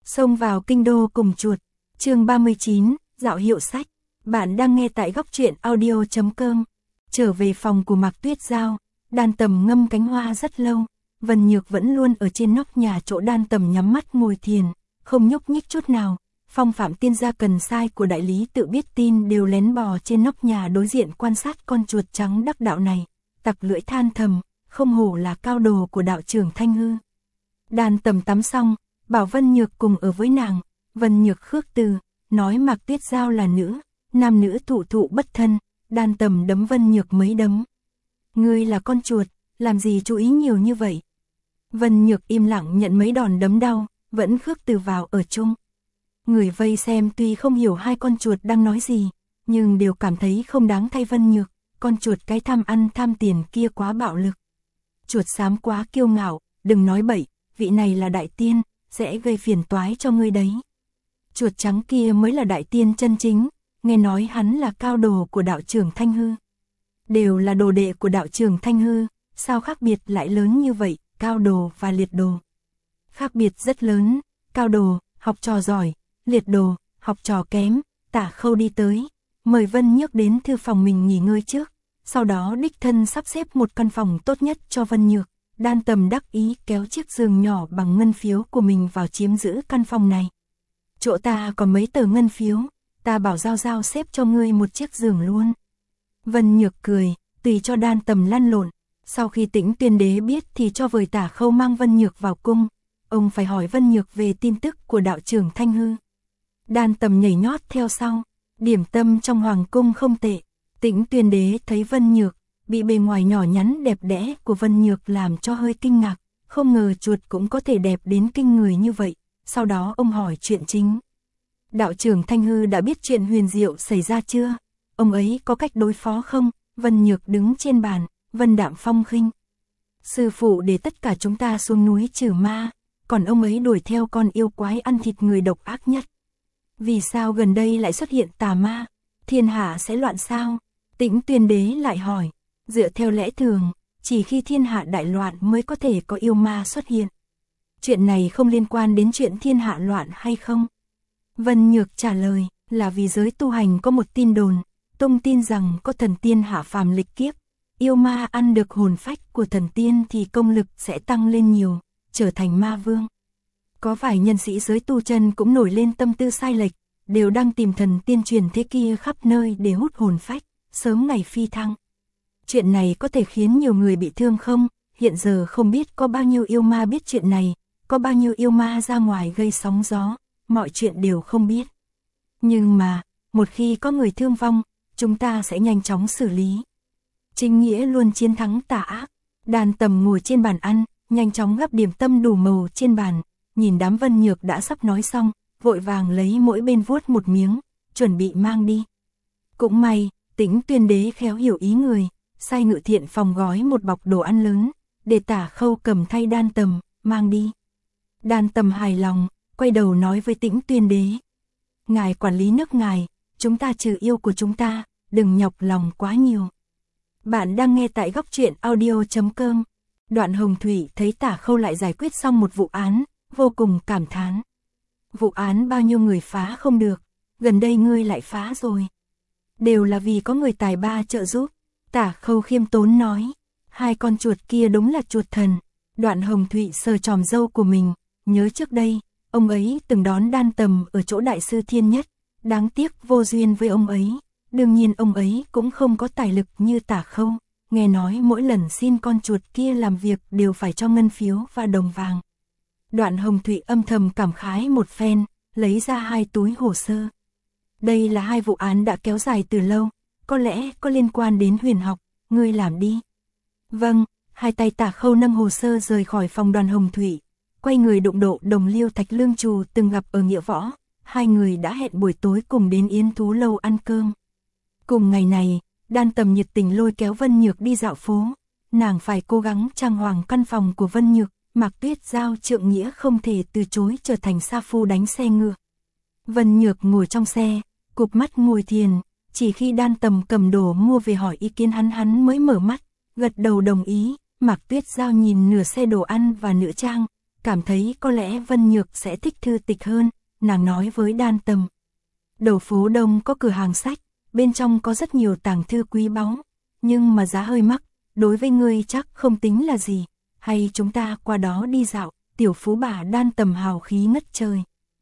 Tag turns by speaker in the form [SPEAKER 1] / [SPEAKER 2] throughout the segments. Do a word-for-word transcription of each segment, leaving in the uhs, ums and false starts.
[SPEAKER 1] Xông vào kinh đô cùng chuột. Chương ba mươi chín, dạo hiệu sách. Bạn đang nghe tại góc truyện audio chấm com. Trở về phòng của Mạc Tuyết Giao, Đan Tầm ngâm cánh hoa rất lâu. Vân Nhược vẫn luôn ở trên nóc nhà chỗ Đan Tầm nhắm mắt ngồi thiền, không nhúc nhích chút nào. Phong Phạm tiên gia cần sai của đại lý tự biết tin đều lén bò trên nóc nhà đối diện quan sát con chuột trắng đắc đạo này, tặc lưỡi than thầm, không hổ là cao đồ của đạo trưởng Thanh Hư. Đan Tầm tắm xong, bảo Vân Nhược cùng ở với nàng. Vân Nhược khước từ, nói Mạc Tuyết Giao là nữ, nam nữ thụ thụ bất thân. Đan Tầm đấm Vân Nhược mấy đấm. Ngươi là con chuột, làm gì chú ý nhiều như vậy? Vân Nhược im lặng nhận mấy đòn đấm đau, vẫn khước từ vào ở chung. Người vây xem tuy không hiểu hai con chuột đang nói gì, nhưng đều cảm thấy không đáng thay Vân Nhược. Con chuột cái tham ăn tham tiền kia quá bạo lực. Chuột xám quá kiêu ngạo, đừng nói bậy, vị này là đại tiên, sẽ gây phiền toái cho ngươi đấy. Chuột trắng kia mới là đại tiên chân chính, nghe nói hắn là cao đồ của đạo trưởng Thanh Hư. Đều là đồ đệ của đạo trưởng Thanh Hư, sao khác biệt lại lớn như vậy, cao đồ và liệt đồ? Khác biệt rất lớn, cao đồ, học trò giỏi, liệt đồ, học trò kém. Tả Khâu đi tới, mời Vân Nhược đến thư phòng mình nghỉ ngơi trước, sau đó đích thân sắp xếp một căn phòng tốt nhất cho Vân Nhược. Đan Tầm đắc ý kéo chiếc giường nhỏ bằng ngân phiếu của mình vào chiếm giữ căn phòng này. Chỗ ta còn mấy tờ ngân phiếu, ta bảo Giao Giao xếp cho ngươi một chiếc giường luôn. Vân Nhược cười, tùy cho Đan Tầm lăn lộn. Sau khi Tĩnh Tuyên Đế biết thì cho vời Tả Khâu mang Vân Nhược vào cung. Ông phải hỏi Vân Nhược về tin tức của đạo trưởng Thanh Hư. Đan Tầm nhảy nhót theo sau. Điểm tâm trong hoàng cung không tệ. Tĩnh Tuyên Đế thấy Vân Nhược, bị bề ngoài nhỏ nhắn đẹp đẽ của Vân Nhược làm cho hơi kinh ngạc, không ngờ chuột cũng có thể đẹp đến kinh người như vậy. Sau đó ông hỏi chuyện chính. Đạo trưởng Thanh Hư đã biết chuyện huyền diệu xảy ra chưa? Ông ấy có cách đối phó không? Vân Nhược đứng trên bàn, Vân đạm phong khinh. Sư phụ để tất cả chúng ta xuống núi trừ ma, còn ông ấy đuổi theo con yêu quái ăn thịt người độc ác nhất. Vì sao gần đây lại xuất hiện tà ma? Thiên hạ sẽ loạn sao? Tĩnh Tuyên Đế lại hỏi. Dựa theo lẽ thường, chỉ khi thiên hạ đại loạn mới có thể có yêu ma xuất hiện. Chuyện này không liên quan đến chuyện thiên hạ loạn hay không? Vân Nhược trả lời, là vì giới tu hành có một tin đồn, tung tin rằng có thần tiên hạ phàm lịch kiếp, yêu ma ăn được hồn phách của thần tiên thì công lực sẽ tăng lên nhiều, trở thành ma vương. Có vài nhân sĩ giới tu chân cũng nổi lên tâm tư sai lệch, đều đang tìm thần tiên truyền thế kia khắp nơi để hút hồn phách, sớm ngày phi thăng. Chuyện này có thể khiến nhiều người bị thương không? Hiện giờ không biết có bao nhiêu yêu ma biết chuyện này, có bao nhiêu yêu ma ra ngoài gây sóng gió, mọi chuyện đều không biết. Nhưng mà, một khi có người thương vong, chúng ta sẽ nhanh chóng xử lý. Chính nghĩa luôn chiến thắng tà ác. Đan Tầm ngồi trên bàn ăn, nhanh chóng gắp điểm tâm đủ màu trên bàn, nhìn đám Vân Nhược đã sắp nói xong, vội vàng lấy mỗi bên vuốt một miếng, chuẩn bị mang đi. Cũng may, Tĩnh Tuyên Đế khéo hiểu ý người, sai Ngự Thiện phòng gói một bọc đồ ăn lớn, để Tả Khâu cầm thay Đan Tầm, mang đi. Đan Tầm hài lòng, quay đầu nói với Tĩnh Tuyên Đế. Ngài quản lý nước ngài, chúng ta trừ yêu của chúng ta, đừng nhọc lòng quá nhiều. Bạn đang nghe tại góc truyện audio chấm com. Đoạn Hồng Thủy thấy Tả Khâu lại giải quyết xong một vụ án, vô cùng cảm thán. Vụ án bao nhiêu người phá không được, gần đây ngươi lại phá rồi. Đều là vì có người tài ba trợ giúp. Tả Khâu khiêm tốn nói, hai con chuột kia đúng là chuột thần. Đoạn Hồng Thụy sờ tròm râu của mình, nhớ trước đây, ông ấy từng đón Đan Tầm ở chỗ đại sư Thiên Nhất, đáng tiếc vô duyên với ông ấy. Đương nhiên ông ấy cũng không có tài lực như Tả Khâu, nghe nói mỗi lần xin con chuột kia làm việc đều phải cho ngân phiếu và đồng vàng. Đoạn Hồng Thụy âm thầm cảm khái một phen, lấy ra hai túi hồ sơ. Đây là hai vụ án đã kéo dài từ lâu, có lẽ có liên quan đến huyền học, ngươi làm đi. Vâng, hai tay Tả Khâu nâng hồ sơ rời khỏi phòng Đoàn Hồng Thủy, quay người đụng độ Đồng Liêu Thạch Lương Trù từng gặp ở Nghĩa Võ, hai người đã hẹn buổi tối cùng đến Yến Thú Lâu ăn cơm. Cùng ngày này, Đan Tầm nhiệt tình lôi kéo Vân Nhược đi dạo phố, nàng phải cố gắng trang hoàng căn phòng của Vân Nhược, Mạc Tuyết Giao trượng nghĩa không thể từ chối trở thành sa phu đánh xe ngựa. Vân Nhược ngồi trong xe, cụp mắt ngồi thiền, chỉ khi Đan Tầm cầm đồ mua về hỏi ý kiến hắn hắn mới mở mắt, gật đầu đồng ý. Mạc Tuyết Giao nhìn nửa xe đồ ăn và nữ trang, cảm thấy có lẽ Vân Nhược sẽ thích thư tịch hơn, nàng nói với Đan Tầm. Đầu phố đông có cửa hàng sách, bên trong có rất nhiều tàng thư quý báu, nhưng mà giá hơi mắc, đối với ngươi chắc không tính là gì, hay chúng ta qua đó đi dạo, tiểu phú bà Đan Tầm hào khí ngất trời.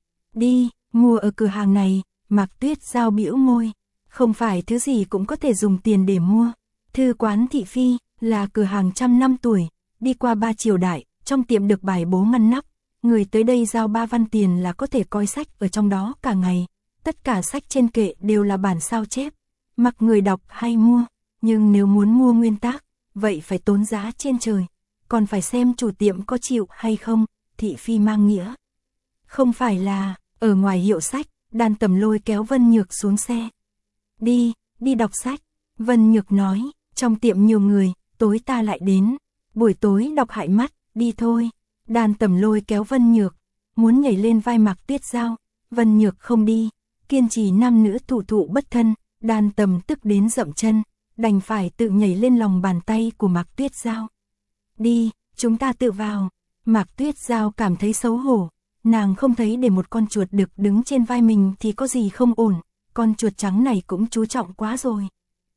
[SPEAKER 1] Đi, mua ở cửa hàng này, Mạc Tuyết Giao bĩu môi, không phải thứ gì cũng có thể dùng tiền để mua. Thư quán Thị Phi là cửa hàng trăm năm tuổi, đi qua ba triều đại, trong tiệm được bài bố ngăn nắp, người tới đây giao ba văn tiền là có thể coi sách ở trong đó cả ngày. Tất cả sách trên kệ đều là bản sao chép, mặc người đọc hay mua, nhưng nếu muốn mua nguyên tác, vậy phải tốn giá trên trời, còn phải xem chủ tiệm có chịu hay không. Thị Phi mang nghĩa. Không phải là, ở ngoài hiệu sách, Đan Tầm lôi kéo Vân Nhược xuống xe. Đi, đi đọc sách. Vân Nhược nói, trong tiệm nhiều người, tối ta lại đến. Buổi tối đọc hại mắt, đi thôi. Đan Tầm lôi kéo Vân Nhược, muốn nhảy lên vai Mạc Tuyết Giao. Vân Nhược không đi, kiên trì nam nữ thủ thụ bất thân. Đan Tầm tức đến dậm chân, đành phải tự nhảy lên lòng bàn tay của Mạc Tuyết Giao. Đi, chúng ta tự vào. Mạc Tuyết Giao cảm thấy xấu hổ, nàng không thấy để một con chuột đực đứng trên vai mình thì có gì không ổn, con chuột trắng này cũng chú trọng quá rồi.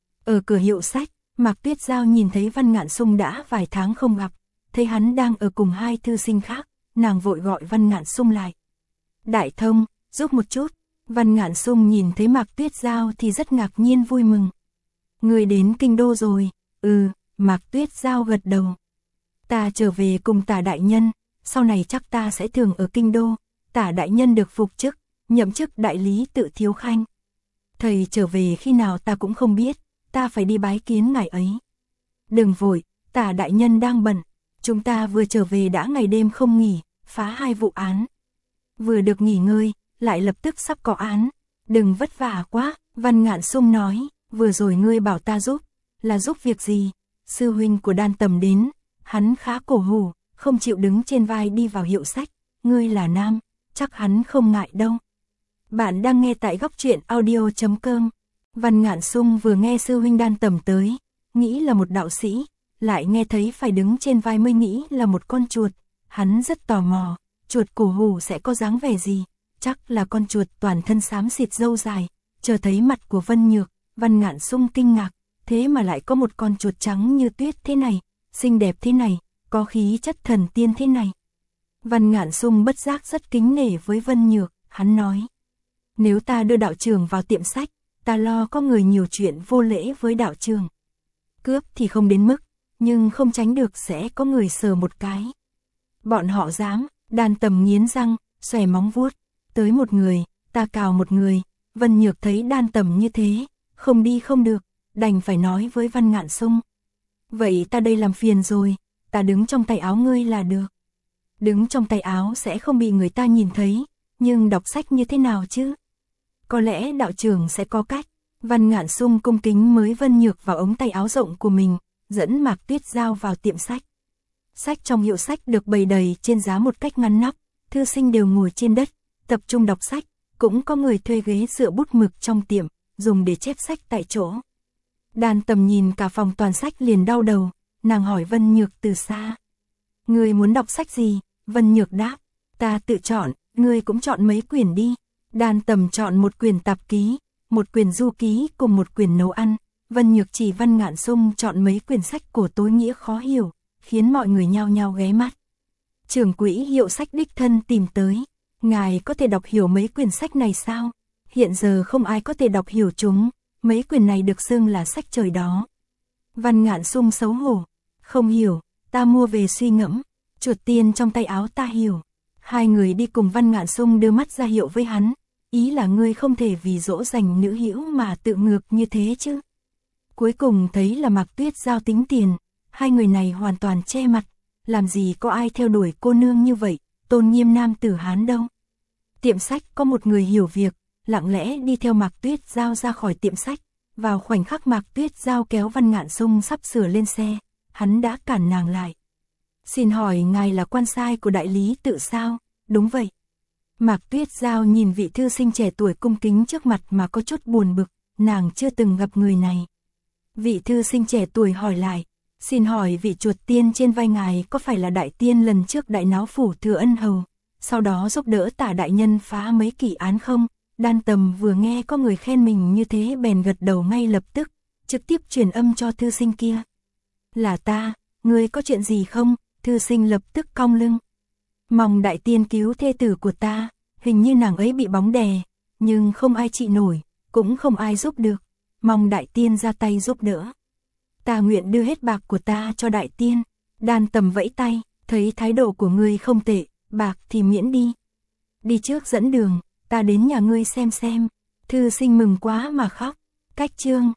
[SPEAKER 1] Ở cửa hiệu sách, Mạc Tuyết Giao nhìn thấy Văn Ngạn Sung đã vài tháng không gặp, thấy hắn đang ở cùng hai thư sinh khác, nàng vội gọi Văn Ngạn Sung lại. Đại thông, giúp một chút. Văn Ngạn Sung nhìn thấy Mạc Tuyết Giao thì rất ngạc nhiên vui mừng. Người đến kinh đô rồi? Ừ, Mạc Tuyết Giao gật đầu. Ta trở về cùng Tả đại nhân, sau này chắc ta sẽ thường ở kinh đô. Tả đại nhân được phục chức, nhậm chức đại lý Tự Thiếu Khanh. Thầy trở về khi nào ta cũng không biết, ta phải đi bái kiến ngài ấy. Đừng vội, Tả đại nhân đang bận, chúng ta vừa trở về đã ngày đêm không nghỉ, phá hai vụ án. Vừa được nghỉ ngơi, lại lập tức sắp có án. Đừng vất vả quá, Văn Ngạn Sung nói, vừa rồi ngươi bảo ta giúp, là giúp việc gì? Sư huynh của Đan Tầm đến, hắn khá cổ hủ, không chịu đứng trên vai đi vào hiệu sách, ngươi là nam, chắc hắn không ngại đâu. Bạn đang nghe tại góc truyện audio chấm com. Văn Ngạn Sung vừa nghe sư huynh Đan Tầm tới, nghĩ là một đạo sĩ, lại nghe thấy phải đứng trên vai mới nghĩ là một con chuột, hắn rất tò mò, chuột cổ hủ sẽ có dáng vẻ gì? Chắc là con chuột toàn thân xám xịt râu dài. Chờ thấy mặt của Vân Nhược, Văn Ngạn Sung kinh ngạc, thế mà lại có một con chuột trắng như tuyết thế này, xinh đẹp thế này, có khí chất thần tiên thế này. Văn Ngạn Sung bất giác rất kính nể với Vân Nhược, hắn nói. Nếu ta đưa đạo trưởng vào tiệm sách, ta lo có người nhiều chuyện vô lễ với đạo trưởng. Cướp thì không đến mức, nhưng không tránh được sẽ có người sờ một cái. Bọn họ dám, Đan Tầm nghiến răng, xòe móng vuốt. Tới một người, ta cào một người. Vân Nhược thấy Đan Tầm như thế, không đi không được, đành phải nói với Văn Ngạn Sung. Vậy ta đây làm phiền rồi, ta đứng trong tay áo ngươi là được. Đứng trong tay áo sẽ không bị người ta nhìn thấy, nhưng đọc sách như thế nào chứ? Có lẽ đạo trưởng sẽ có cách. Văn Ngạn Sung cung kính mới Vân Nhược vào ống tay áo rộng của mình, dẫn Mạc Tuyết Giao vào tiệm sách. Sách trong hiệu sách được bày đầy trên giá một cách ngăn nắp, thư sinh đều ngồi trên đất, tập trung đọc sách, cũng có người thuê ghế dựa bút mực trong tiệm, dùng để chép sách tại chỗ. Đan Tầm nhìn cả phòng toàn sách liền đau đầu, nàng hỏi Vân Nhược từ xa. Ngươi muốn đọc sách gì? Vân Nhược đáp, ta tự chọn, ngươi cũng chọn mấy quyển đi. Đan Tầm chọn một quyển tạp ký, một quyển du ký cùng một quyển nấu ăn. Vân Nhược chỉ Văn Ngạn Sung chọn mấy quyển sách cổ tối nghĩa khó hiểu, khiến mọi người nhao nhao ghé mắt. Trưởng quỹ hiệu sách đích thân tìm tới. Ngài có thể đọc hiểu mấy quyển sách này sao? Hiện giờ không ai có thể đọc hiểu chúng, mấy quyển này được xưng là sách trời đó. Văn Ngạn Sung xấu hổ, không hiểu, ta mua về suy ngẫm, chuột tiên trong tay áo ta hiểu. Hai người đi cùng Văn Ngạn Sung đưa mắt ra hiệu với hắn, ý là ngươi không thể vì dỗ dành nữ hữu mà tự ngược như thế chứ. Cuối cùng thấy là Mạc Tuyết Giao tính tiền, hai người này hoàn toàn che mặt, làm gì có ai theo đuổi cô nương như vậy, tôn nghiêm nam tử Hán đâu. Tiệm sách có một người hiểu việc, lặng lẽ đi theo Mạc Tuyết Giao ra khỏi tiệm sách, vào khoảnh khắc Mạc Tuyết Giao kéo Văn Ngạn Sung sắp sửa lên xe, hắn đã cản nàng lại. Xin hỏi ngài là quan sai của đại lý Tự sao? Đúng vậy. Mạc Tuyết Giao nhìn vị thư sinh trẻ tuổi cung kính trước mặt mà có chút buồn bực, nàng chưa từng gặp người này. Vị thư sinh trẻ tuổi hỏi lại, Xin hỏi vị chuột tiên trên vai ngài có phải là đại tiên lần trước đại náo phủ Thừa Ân Hầu, sau đó giúp đỡ Tả đại nhân phá mấy kỳ án không? Đan Tầm vừa nghe có người khen mình như thế bèn gật đầu ngay lập tức, trực tiếp truyền âm cho thư sinh kia. Là ta, ngươi có chuyện gì không? Thư sinh lập tức cong lưng. Mong đại tiên cứu thê tử của ta, hình như nàng ấy bị bóng đè, nhưng không ai trị nổi, cũng không ai giúp được. Mong đại tiên ra tay giúp đỡ. Ta nguyện đưa hết bạc của ta cho đại tiên. Đan Tầm vẫy tay, thấy thái độ của ngươi không tệ, bạc thì miễn đi. Đi trước dẫn đường, ta đến nhà ngươi xem xem. Thư sinh mừng quá mà khóc. Cách chương